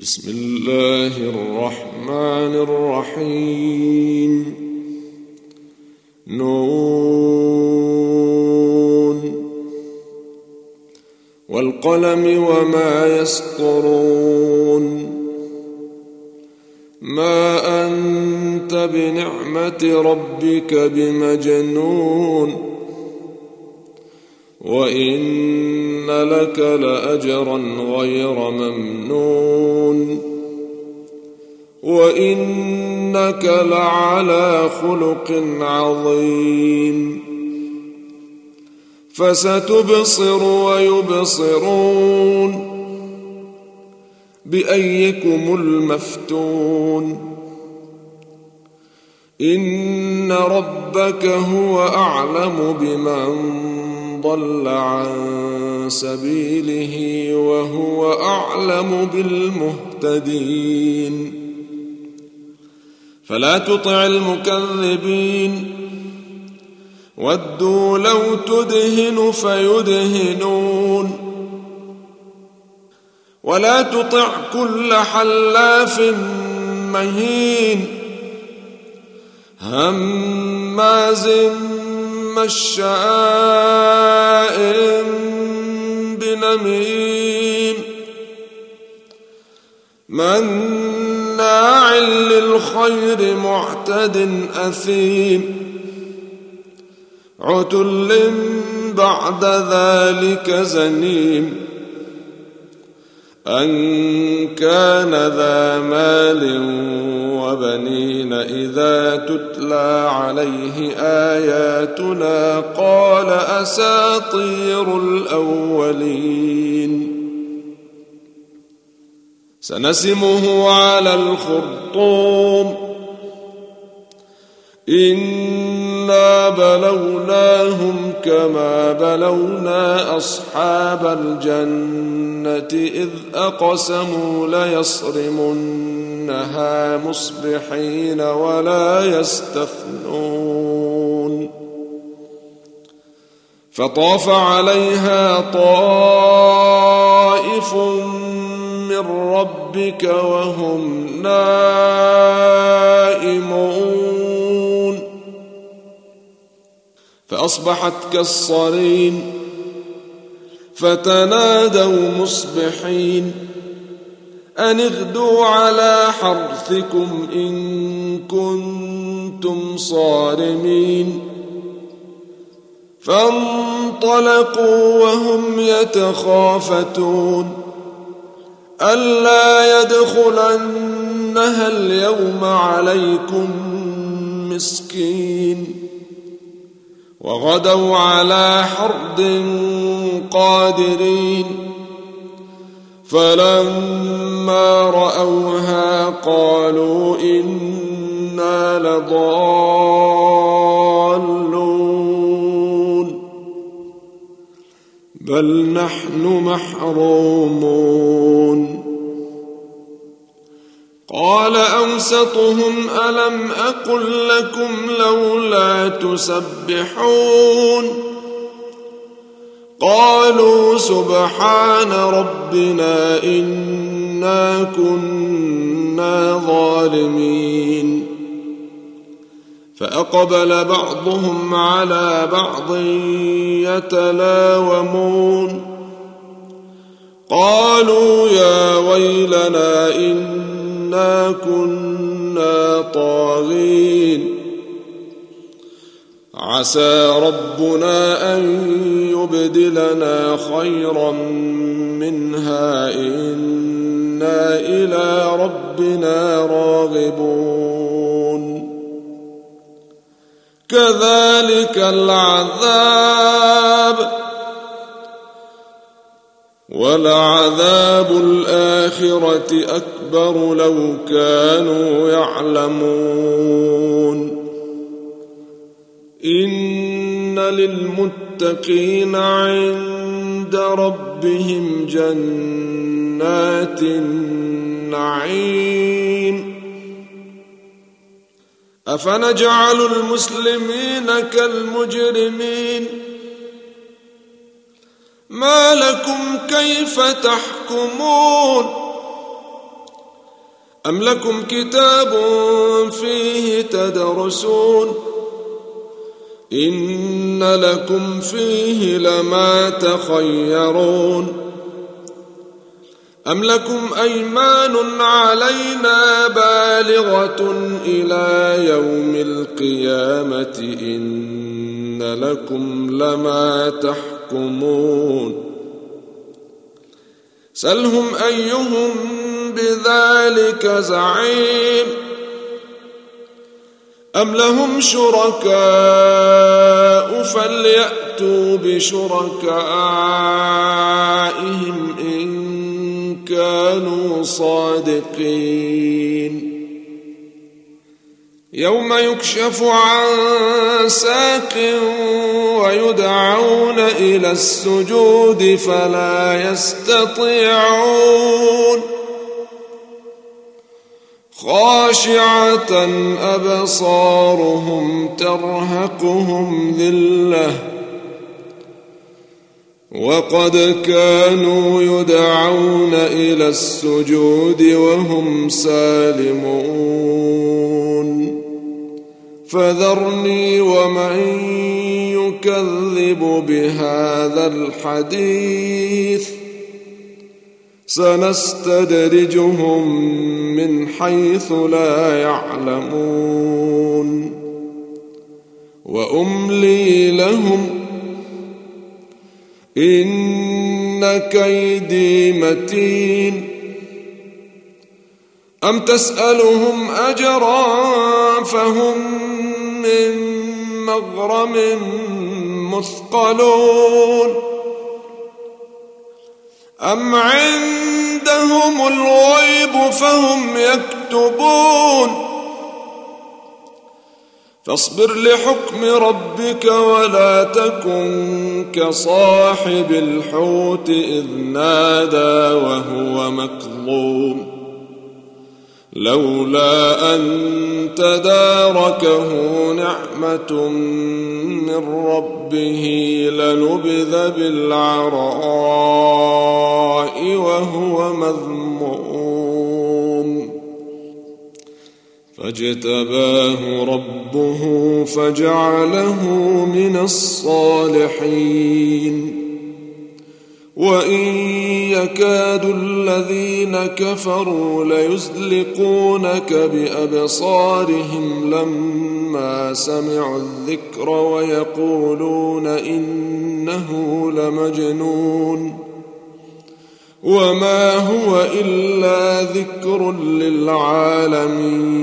بسم الله الرحمن الرحيم نون والقلم وما يسطرون ما أنت بنعمة ربك بمجنون وإن لك لأجرا غير ممنون وإنك لعلى خلق عظيم فستبصر ويبصرون بأيكم المفتون إن ربك هو أعلم بمن ضل عن سبيله وهو أعلم بالمهتدين فلا تطع المكذبين ودوا لو تدهن فيدهنون ولا تطع كل حلاف مهين هماز مشاء بنميم مناع للخير معتد أثيم عتل بعد ذلك زنيم أن كان ذا مال وبنين إذا تتلى عليه آياتنا قال أساطير الأولين سنسمه على الخرطوم إنا بلوناهم كما بلونا أصحاب الجنة إذ أقسموا ليصرمنها مصبحين ولا يستثنون فطاف عليها طائف من ربك وهم نائمون فأصبحت كالصريم فتنادوا مصبحين أن اغدوا على حرثكم إن كنتم صارمين فانطلقوا وهم يتخافتون ألا يدخلنها اليوم عليكم مسكين وغدوا على حرد قادرين فلما رأوها قالوا إنا لضالون بل نحن محرومون قال أوسطهم ألم أقل لكم لولا تسبحون قالوا سبحان ربنا إنا كنا ظالمين فأقبل بعضهم على بعض يتلاومون قالوا يا ويلنا إنا كنا طاغين عسى ربنا أن يبدلنا خيرا منها إنا إلى ربنا راغبون كذلك العذاب ولعذاب الآخرة أكبر لو كانوا يعلمون إن للمتقين عند ربهم جنات النعيم أفنجعل المسلمين كالمجرمين ما لكم كيف تحكمون أم لكم كتاب فيه تدرسون إن لكم فيه لما تخيرون أم لكم أيمان علينا بالغة إلى يوم القيامة إن لكم لما تحكمون سلهم أيهم بذلك زعيم أم لهم شركاء فليأتوا بشركائهم إن كانوا صادقين يوم يكشف عن ساق ويدعون إلى السجود فلا يستطيعون خاشعة أبصارهم ترهقهم ذلة وقد كانوا يدعون إلى السجود وهم سالمون فذرني ومن يكذب بهذا الحديث سنستدرجهم من حيث لا يعلمون وأملي لهم إن كيدي متين أم تسألهم أجرا فهم من مغرم مثقلون أم عندهم الغيب فهم يكتبون فاصبر لحكم ربك ولا تكن كصاحب الحوت إذ نادى وهو مكظوم لولا أن تداركه نعمة من ربه لنبذ بالعراء وهو مذموم فاجتباه ربه فجعله من الصالحين وإن يكاد الذين كفروا ليزلقونك بأبصارهم لما سمعوا الذكر ويقولون إنه لمجنون وما هو إلا ذكر للعالمين